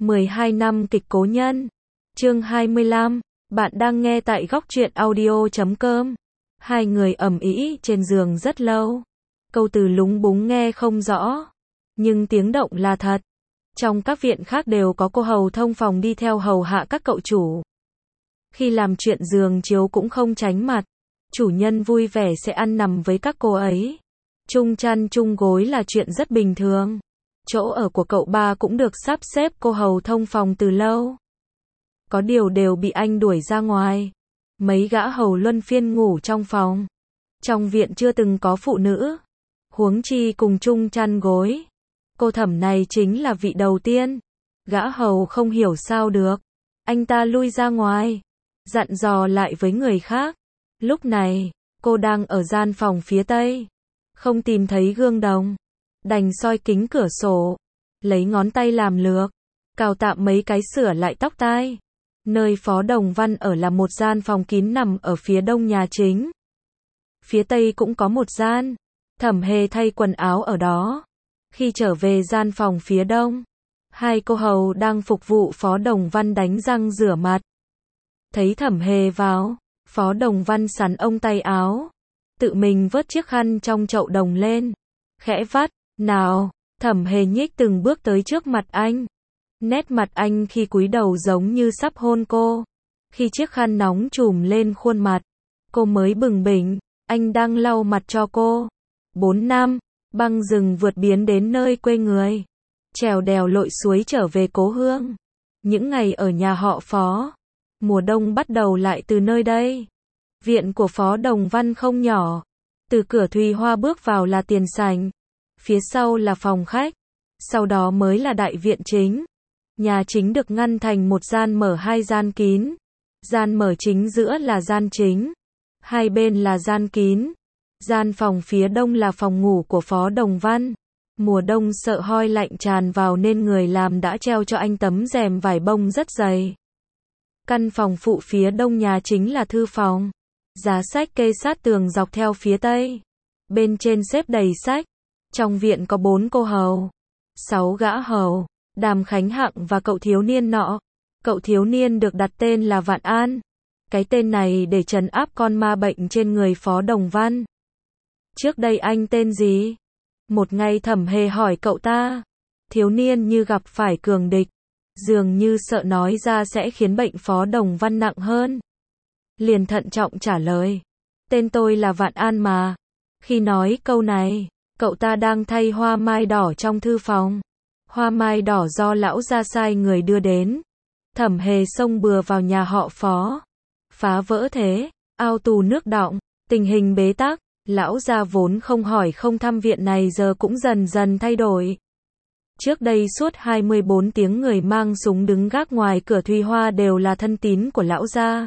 12 năm kịch Cố Nhân. Chương 25. Bạn đang nghe tại góc truyện audio.com. Hai người ầm ĩ trên giường rất lâu. Câu từ lúng búng nghe không rõ, nhưng tiếng động là thật. Trong các viện khác đều có cô hầu thông phòng đi theo hầu hạ các cậu chủ. Khi làm chuyện giường chiếu cũng không tránh mặt. Chủ nhân vui vẻ sẽ ăn nằm với các cô ấy. Chung chăn chung gối là chuyện rất bình thường. Chỗ ở của cậu ba cũng được sắp xếp cô hầu thông phòng từ lâu. Có điều đều bị anh đuổi ra ngoài. Mấy gã hầu luân phiên ngủ trong phòng. Trong viện chưa từng có phụ nữ, huống chi cùng chung chăn gối. Cô Thẩm này chính là vị đầu tiên. Gã hầu không hiểu sao được. Anh ta lui ra ngoài, dặn dò lại với người khác. Lúc này, cô đang ở gian phòng phía tây. Không tìm thấy gương đồng, đành soi kính cửa sổ, lấy ngón tay làm lược, cào tạm mấy cái sửa lại tóc tai. Nơi Phó Đồng Văn ở là một gian phòng kín nằm ở phía đông nhà chính. Phía tây cũng có một gian. Thẩm Hề thay quần áo ở đó. Khi trở về gian phòng phía đông, hai cô hầu đang phục vụ Phó Đồng Văn đánh răng rửa mặt. Thấy Thẩm Hề vào, Phó Đồng Văn sắn ông tay áo, tự mình vớt chiếc khăn trong chậu đồng lên, khẽ vắt, nào. Thẩm Hề nhích từng bước tới trước mặt anh. Nét mặt anh khi cúi đầu giống như sắp hôn cô. Khi chiếc khăn nóng trùm lên khuôn mặt, cô mới bừng tỉnh, anh đang lau mặt cho cô. 4 năm, băng rừng vượt biến đến nơi quê người. Trèo đèo lội suối trở về cố hương. Những ngày ở nhà họ Phó. Mùa đông bắt đầu lại từ nơi đây. Viện của Phó Đồng Văn không nhỏ. Từ cửa Thùy Hoa bước vào là tiền sảnh. Phía sau là phòng khách. Sau đó mới là đại viện chính. Nhà chính được ngăn thành một gian mở hai gian kín. Gian mở chính giữa là gian chính. Hai bên là gian kín. Gian phòng phía đông là phòng ngủ của Phó Đồng Văn. Mùa đông sợ hoi lạnh tràn vào nên người làm đã treo cho anh tấm rèm vải bông rất dày. Căn phòng phụ phía đông nhà chính là thư phòng. Giá sách kê sát tường dọc theo phía tây. Bên trên xếp đầy sách. Trong viện có 4 cô hầu, 6 gã hầu, Đàm Khánh Hạng và cậu thiếu niên nọ. Cậu thiếu niên được đặt tên là Vạn An. Cái tên này để trấn áp con ma bệnh trên người Phó Đồng Văn. Trước đây anh tên gì? Một ngày Thẩm Hề hỏi cậu ta. Thiếu niên như gặp phải cường địch, dường như sợ nói ra sẽ khiến bệnh Phó Đồng Văn nặng hơn. Liền thận trọng trả lời. Tên tôi là Vạn An mà. Khi nói câu này, cậu ta đang thay hoa mai đỏ trong thư phòng. Hoa mai đỏ do lão gia sai người đưa đến. Thẩm Hề xông bừa vào nhà họ Phó. Phá vỡ thế, ao tù nước đọng, tình hình bế tắc. Lão gia vốn không hỏi không thăm viện này giờ cũng dần dần thay đổi. Trước đây suốt 24 tiếng người mang súng đứng gác ngoài cửa Thùy Hoa đều là thân tín của lão gia.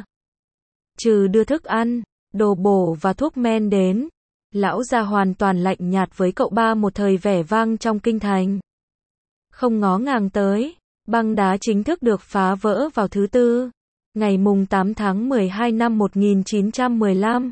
Trừ đưa thức ăn, đồ bổ và thuốc men đến, lão gia hoàn toàn lạnh nhạt với cậu ba một thời vẻ vang trong kinh thành. Không ngó ngàng tới, băng đá chính thức được phá vỡ vào thứ Tư, ngày mùng 8 tháng 12 năm 1915.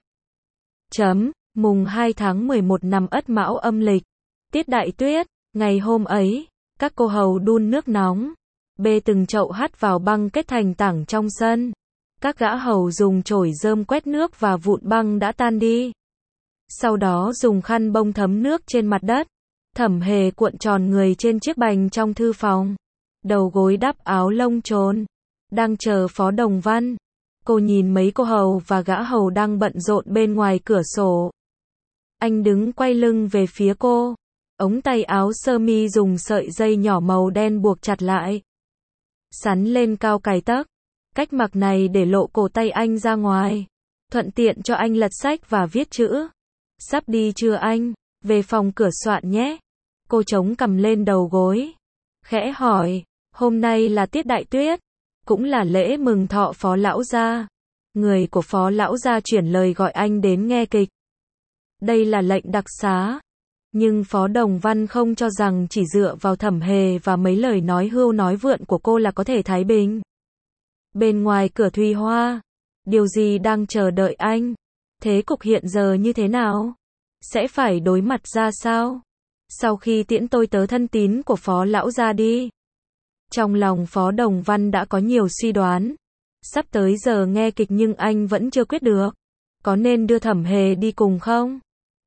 Mùng 2 tháng 11 năm Ất Mão âm lịch. Tiết Đại Tuyết. Ngày hôm ấy, các cô hầu đun nước nóng, bê từng chậu hắt vào băng kết thành tảng trong sân. Các gã hầu dùng chổi rơm quét nước và vụn băng đã tan đi. Sau đó dùng khăn bông thấm nước trên mặt đất. Thẩm Hề cuộn tròn người trên chiếc bành trong thư phòng. Đầu gối đắp áo lông trồn. Đang chờ Phó Đồng Văn. Cô nhìn mấy cô hầu và gã hầu đang bận rộn bên ngoài cửa sổ. Anh đứng quay lưng về phía cô. Ống tay áo sơ mi dùng sợi dây nhỏ màu đen buộc chặt lại. Sắn lên cao cài tấc. Cách mặc này để lộ cổ tay anh ra ngoài. Thuận tiện cho anh lật sách và viết chữ. Sắp đi chưa anh? Về phòng cửa soạn nhé. Cô chống cằm lên đầu gối. Khẽ hỏi, hôm nay là tiết đại tuyết. Cũng là lễ mừng thọ Phó Lão Gia. Người của Phó Lão Gia chuyển lời gọi anh đến nghe kịch. Đây là lệnh đặc xá. Nhưng Phó Đồng Văn không cho rằng chỉ dựa vào Thẩm Hề và mấy lời nói hưu nói vượn của cô là có thể thái bình. Bên ngoài cửa Thùy Hoa, điều gì đang chờ đợi anh? Thế cục hiện giờ như thế nào? Sẽ phải đối mặt ra sao? Sau khi tiễn tôi tớ thân tín của Phó Lão Gia đi. Trong lòng Phó Đồng Văn đã có nhiều suy đoán. Sắp tới giờ nghe kịch nhưng anh vẫn chưa quyết được. Có nên đưa Thẩm Hề đi cùng không?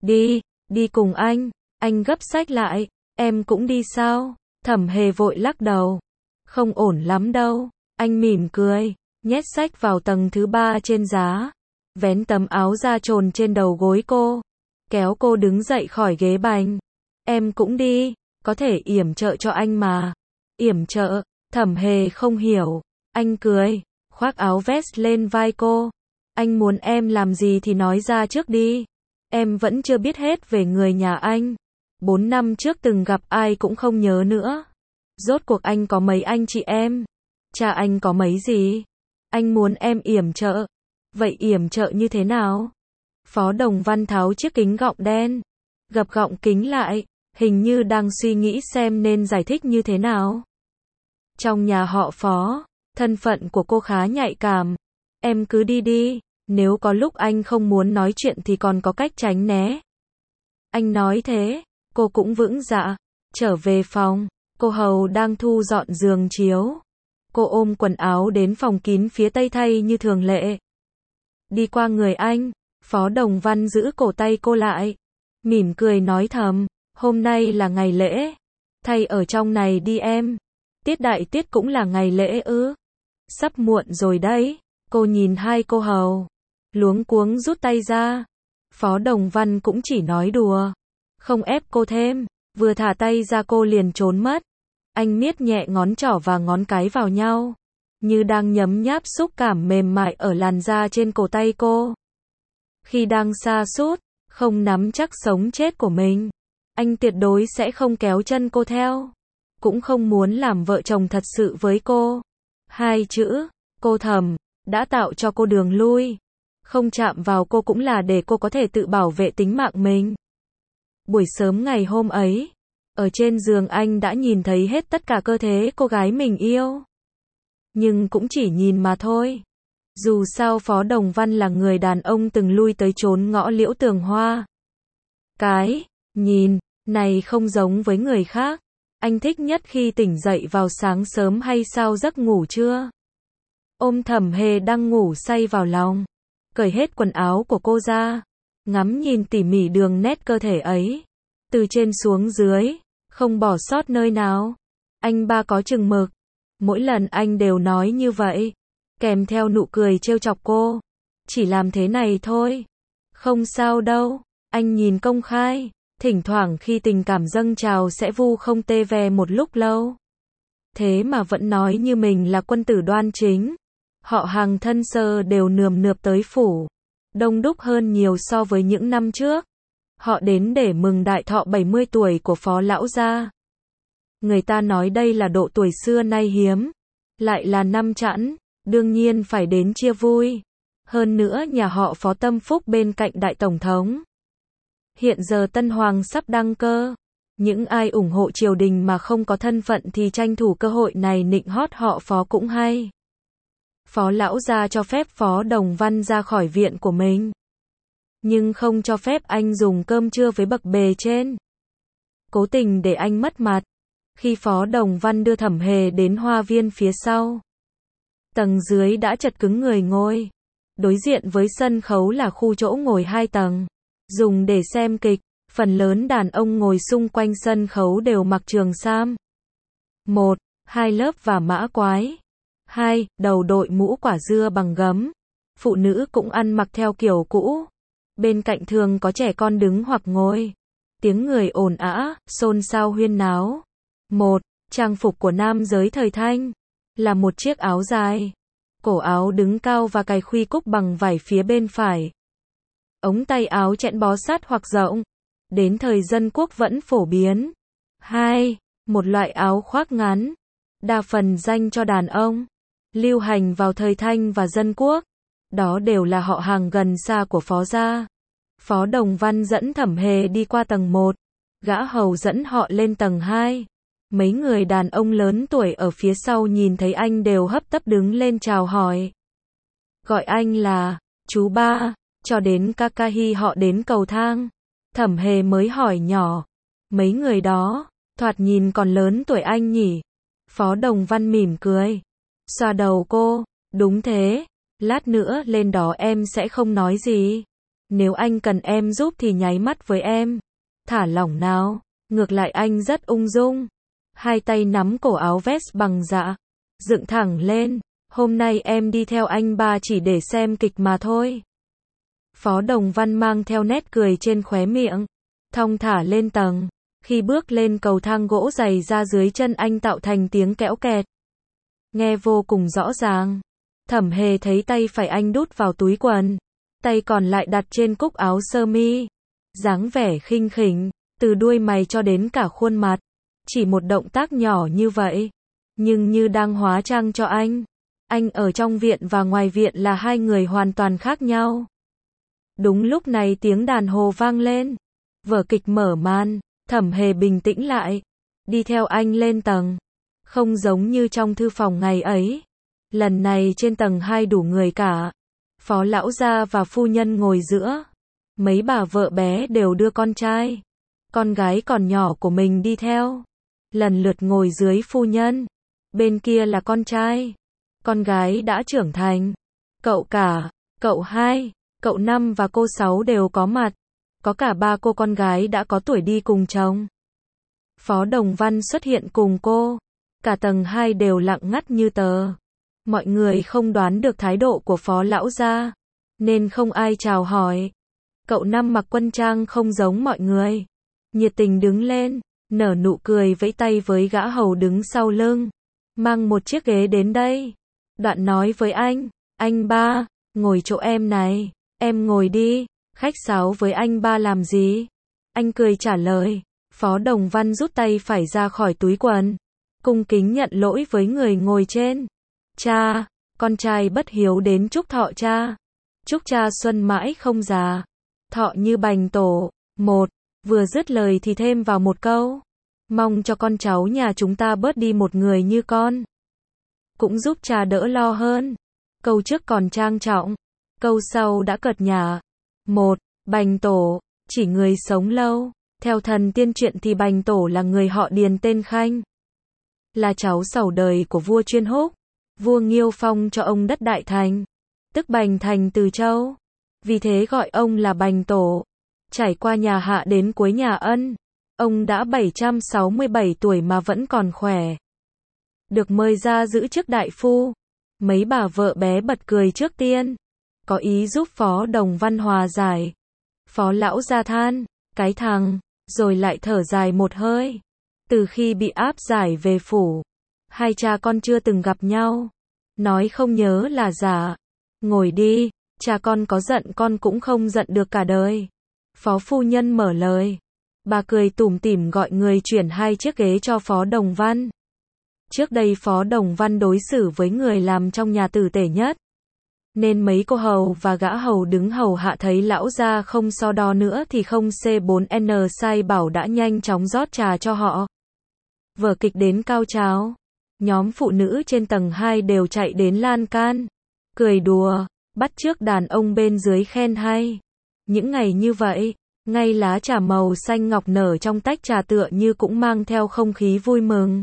Đi cùng anh gấp sách lại. Em cũng đi sao? Thẩm Hề vội lắc đầu. Không ổn lắm đâu. Anh mỉm cười, nhét sách vào tầng thứ 3 trên giá. Vén tấm áo ra chồn trên đầu gối cô. Kéo cô đứng dậy khỏi ghế bành. Em cũng đi, có thể yểm trợ cho anh mà. Yểm trợ? Thẩm Hề không hiểu. Anh cười, khoác áo vest lên vai cô. Anh muốn em làm gì thì nói ra trước đi. Em vẫn chưa biết hết về người nhà anh. 4 năm trước từng gặp ai cũng không nhớ nữa. Rốt cuộc anh có mấy anh chị em? Cha anh có mấy gì? Anh muốn em yểm trợ. Vậy yểm trợ như thế nào? Phó Đồng Văn tháo chiếc kính gọng đen, gập gọng kính lại, hình như đang suy nghĩ xem nên giải thích như thế nào. Trong nhà họ Phó, thân phận của cô khá nhạy cảm. Em cứ đi, nếu có lúc anh không muốn nói chuyện thì còn có cách tránh né. Anh nói thế, cô cũng vững dạ. Trở về phòng, cô hầu đang thu dọn giường chiếu. Cô ôm quần áo đến phòng kín phía tây thay như thường lệ. Đi qua người anh, Phó Đồng Văn giữ cổ tay cô lại. Mỉm cười nói thầm, hôm nay là ngày lễ. Thay ở trong này đi em. Tiết đại tiết cũng là ngày lễ ư? Sắp muộn rồi đấy. Cô nhìn hai cô hầu. Luống cuống rút tay ra. Phó Đồng Văn cũng chỉ nói đùa. Không ép cô thêm. Vừa thả tay ra cô liền trốn mất. Anh miết nhẹ ngón trỏ và ngón cái vào nhau. Như đang nhấm nháp xúc cảm mềm mại ở làn da trên cổ tay cô. Khi đang sa sút, không nắm chắc sống chết của mình, anh tuyệt đối sẽ không kéo chân cô theo. Cũng không muốn làm vợ chồng thật sự với cô. Hai chữ, cô thầm, đã tạo cho cô đường lui. Không chạm vào cô cũng là để cô có thể tự bảo vệ tính mạng mình. Buổi sớm ngày hôm ấy, ở trên giường anh đã nhìn thấy hết tất cả cơ thể cô gái mình yêu. Nhưng cũng chỉ nhìn mà thôi. Dù sao Phó Đồng Văn là người đàn ông từng lui tới chốn ngõ Liễu Tường Hoa. Cái nhìn này không giống với người khác. Anh thích nhất khi tỉnh dậy vào sáng sớm hay sau giấc ngủ trưa. Ôm Thẩm Hề đang ngủ say vào lòng, cởi hết quần áo của cô ra, ngắm nhìn tỉ mỉ đường nét cơ thể ấy, từ trên xuống dưới, không bỏ sót nơi nào. Anh ba có chừng mực. Mỗi lần anh đều nói như vậy, kèm theo nụ cười trêu chọc cô. Chỉ làm thế này thôi. Không sao đâu. Anh nhìn công khai. Thỉnh thoảng khi tình cảm dâng trào sẽ vu không tê ve một lúc lâu. Thế mà vẫn nói như mình là quân tử đoan chính. Họ hàng thân sơ đều nườm nượp tới phủ. Đông đúc hơn nhiều so với những năm trước. Họ đến để mừng đại thọ 70 tuổi của Phó lão gia. Người ta nói đây là độ tuổi xưa nay hiếm. Lại là năm Chẵn, đương nhiên phải đến chia vui. Hơn nữa nhà họ Phó tâm phúc bên cạnh đại tổng thống. Hiện giờ Tân Hoàng sắp đăng cơ. Những ai ủng hộ triều đình mà không có thân phận thì tranh thủ cơ hội này nịnh hót họ Phó cũng hay. Phó lão gia cho phép Phó Đồng Văn ra khỏi viện của mình. Nhưng không cho phép anh dùng cơm trưa với bậc bề trên. Cố tình để anh mất mặt. Khi Phó Đồng Văn đưa Thẩm Hề đến hoa viên phía sau, tầng dưới đã chật cứng người ngồi. Đối diện với sân khấu là khu chỗ ngồi 2 tầng, dùng để xem kịch. Phần lớn đàn ông ngồi xung quanh sân khấu đều mặc trường sam 1, 2 lớp và mã quái. 2, đầu đội mũ quả dưa bằng gấm. Phụ nữ cũng ăn mặc theo kiểu cũ. Bên cạnh thường có trẻ con đứng hoặc ngồi. Tiếng người ồn ào, xôn xao huyên náo. 1. Trang phục của nam giới thời Thanh là một chiếc áo dài, cổ áo đứng cao và cài khuy cúc bằng vải phía bên phải. Ống tay áo chẽn bó sát hoặc rộng, đến thời Dân Quốc vẫn phổ biến. 2. Một loại áo khoác ngắn, đa phần dành cho đàn ông, lưu hành vào thời Thanh và Dân Quốc. Đó đều là họ hàng gần xa của Phó gia. Phó Đồng Văn dẫn Thẩm Hề đi qua tầng 1, gã hầu dẫn họ lên tầng 2. Mấy người đàn ông lớn tuổi ở phía sau nhìn thấy anh đều hấp tấp đứng lên chào hỏi. Gọi anh là chú ba, cho đến Kakahi họ đến cầu thang. Thẩm Hề mới hỏi nhỏ, mấy người đó, thoạt nhìn còn lớn tuổi anh nhỉ? Phó Đồng Văn mỉm cười. Xoa đầu cô. Đúng thế. Lát nữa lên đó em sẽ không nói gì. Nếu anh cần em giúp thì nháy mắt với em. Thả lỏng nào. Ngược lại anh rất ung dung. Hai tay nắm cổ áo vest bằng dạ. Dựng thẳng lên. Hôm nay em đi theo anh ba chỉ để xem kịch mà thôi. Phó Đồng Văn mang theo nét cười trên khóe miệng. Thong thả lên tầng. Khi bước lên cầu thang gỗ dày ra dưới chân anh tạo thành tiếng kẽo kẹt. Nghe vô cùng rõ ràng. Thẩm Hề thấy tay phải anh đút vào túi quần. Tay còn lại đặt trên cúc áo sơ mi. Dáng vẻ khinh khỉnh, từ đuôi mày cho đến cả khuôn mặt. Chỉ một động tác nhỏ như vậy. Nhưng như đang hóa trang cho anh. Anh ở trong viện và ngoài viện là hai người hoàn toàn khác nhau. Đúng lúc này tiếng đàn hồ vang lên. Vở kịch mở màn. Thẩm Hề bình tĩnh lại. Đi theo anh lên tầng. Không giống như trong thư phòng ngày ấy. Lần này trên tầng 2 đủ người cả. Phó lão gia và phu nhân ngồi giữa. Mấy bà vợ bé đều đưa con trai. Con gái còn nhỏ của mình đi theo. Lần lượt ngồi dưới phu nhân. Bên kia là con trai. Con gái đã trưởng thành. Cậu cả, cậu hai, cậu năm và cô 6 đều có mặt. Có cả 3 cô con gái đã có tuổi đi cùng chồng. Phó Đồng Văn xuất hiện cùng cô. Cả tầng 2 đều lặng ngắt như tờ. Mọi người không đoán được thái độ của phó lão gia, nên không ai chào hỏi. Cậu năm mặc quân trang không giống mọi người. Nhiệt tình đứng lên, nở nụ cười vẫy tay với gã hầu đứng sau lưng. Mang một chiếc ghế đến đây. Đoạn nói với anh ba, ngồi chỗ em này, em ngồi đi, khách sáo với anh ba làm gì? Anh cười trả lời. Phó Đồng Văn rút tay phải ra khỏi túi quần. Cung kính nhận lỗi với người ngồi trên. Cha, con trai bất hiếu đến chúc thọ cha. Chúc cha xuân mãi không già. Thọ như bành tổ. Một, vừa dứt lời thì thêm vào một câu. Mong cho con cháu nhà chúng ta bớt đi một người như con. Cũng giúp cha đỡ lo hơn. Câu trước còn trang trọng. Câu sau đã cợt nhả. Một, bành tổ, chỉ người sống lâu. Theo thần tiên truyện thì bành tổ là người họ Điền tên Khanh. Là cháu sẩu đời của vua Chuyên Húc. Vua Nghiêu phong cho ông đất Đại Thành. Tức Bành Thành Từ Châu. Vì thế gọi ông là bành tổ. Trải qua nhà Hạ đến cuối nhà Ân. Ông đã 767 tuổi mà vẫn còn khỏe. Được mời ra giữ chức đại phu. Mấy bà vợ bé bật cười trước tiên. Có ý giúp Phó Đồng Văn hòa giải. Phó lão gia than, cái thằng, rồi lại thở dài một hơi. Từ khi bị áp giải về phủ, hai cha con chưa từng gặp nhau. Nói không nhớ là giả. Ngồi đi, cha con có giận con cũng không giận được cả đời. Phó phu nhân mở lời. Bà cười tủm tỉm gọi người chuyển 2 chiếc ghế cho Phó Đồng Văn. Trước đây Phó Đồng Văn đối xử với người làm trong nhà tử tế nhất. Nên mấy cô hầu và gã hầu đứng hầu hạ thấy lão gia không so đo nữa thì không C4N sai bảo đã nhanh chóng rót trà cho họ. Vở kịch đến cao trào. Nhóm phụ nữ trên tầng 2 đều chạy đến lan can. Cười đùa, bắt chước đàn ông bên dưới khen hay. Những ngày như vậy, ngay lá trà màu xanh ngọc nở trong tách trà tựa như cũng mang theo không khí vui mừng.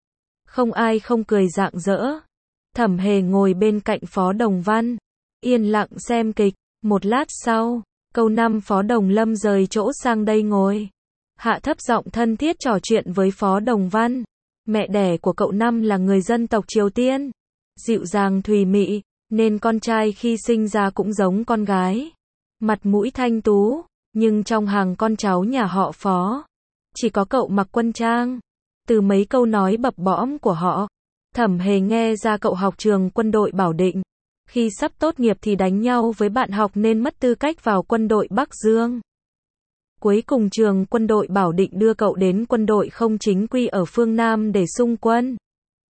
Không ai không cười rạng rỡ. Thẩm Hề ngồi bên cạnh Phó Đồng Văn, yên lặng xem kịch. Một lát sau, câu 5 Phó Đồng Lâm rời chỗ sang đây ngồi. Hạ thấp giọng thân thiết trò chuyện với Phó Đồng Văn. Mẹ đẻ của cậu năm là người dân tộc Triều Tiên. Dịu dàng thùy mị, nên con trai khi sinh ra cũng giống con gái. Mặt mũi thanh tú, nhưng trong hàng con cháu nhà họ Phó, chỉ có cậu mặc quân trang. Từ mấy câu nói bập bõm của họ, Thẩm Hề nghe ra cậu học trường quân đội Bảo Định. Khi sắp tốt nghiệp thì đánh nhau với bạn học nên mất tư cách vào quân đội Bắc Dương. Cuối cùng trường quân đội Bảo Định đưa cậu đến quân đội không chính quy ở phương Nam để xung quân.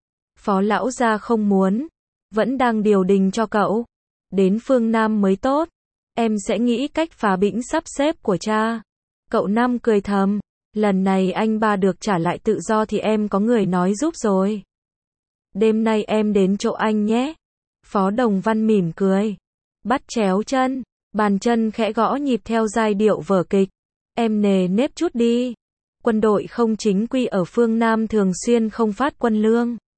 Phó lão gia không muốn, vẫn đang điều đình cho cậu. Đến phương Nam mới tốt, em sẽ nghĩ cách phá bĩnh sắp xếp của cha. Cậu năm cười thầm, lần này anh ba được trả lại tự do thì em có người nói giúp rồi. Đêm nay em đến chỗ anh nhé. Phó Đồng Văn mỉm cười. Bắt chéo chân, bàn chân khẽ gõ nhịp theo giai điệu vở kịch. Em nề nếp chút đi. Quân đội không chính quy ở phương Nam thường xuyên không phát quân lương.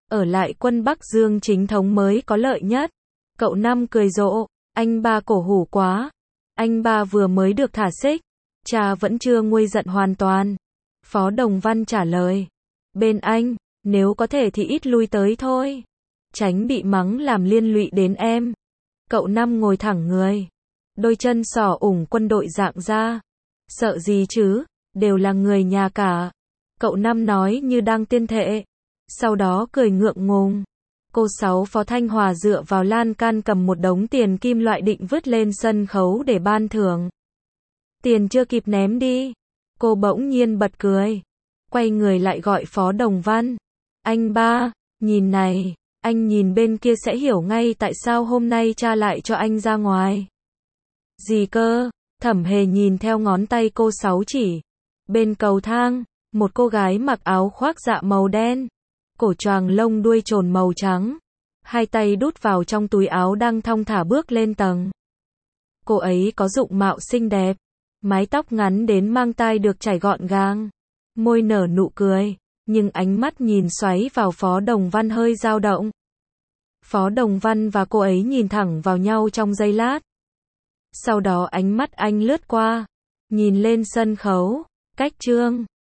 ở lại quân Bắc Dương chính thống mới có lợi nhất. Cậu Năm cười rộ, anh ba cổ hủ quá. Anh ba vừa mới được thả xích, cha vẫn chưa nguôi giận hoàn toàn. Phó Đồng Văn trả lời, bên anh, nếu có thể thì ít lui tới thôi. Tránh bị mắng làm liên lụy đến em. Cậu Năm ngồi thẳng người, đôi chân sỏ ủng quân đội dạng ra. Sợ gì chứ, đều là người nhà cả. Cậu Năm nói như đang tuyên thệ. Sau đó cười ngượng ngùng. Cô Sáu Phó Thanh Hòa dựa vào lan can cầm một đống tiền kim loại định vứt lên sân khấu để ban thưởng. Tiền chưa kịp ném đi, cô bỗng nhiên bật cười. Quay người lại gọi Phó Đồng Văn. Anh ba, nhìn này, anh nhìn bên kia sẽ hiểu ngay tại sao hôm nay cha lại cho anh ra ngoài. Gì cơ? Thẩm Hề nhìn theo ngón tay cô Sáu chỉ. Bên cầu thang, một cô gái mặc áo khoác dạ màu đen, cổ choàng lông đuôi trồn màu trắng, hai tay đút vào trong túi áo đang thong thả bước lên tầng. Cô ấy có dụng mạo xinh đẹp, mái tóc ngắn đến mang tai được chải gọn gàng, môi nở nụ cười, nhưng ánh mắt nhìn xoáy vào Phó Đồng Văn hơi dao động. Phó Đồng Văn và cô ấy nhìn thẳng vào nhau trong giây lát. Sau đó ánh mắt anh lướt qua, nhìn lên sân khấu, cách Trương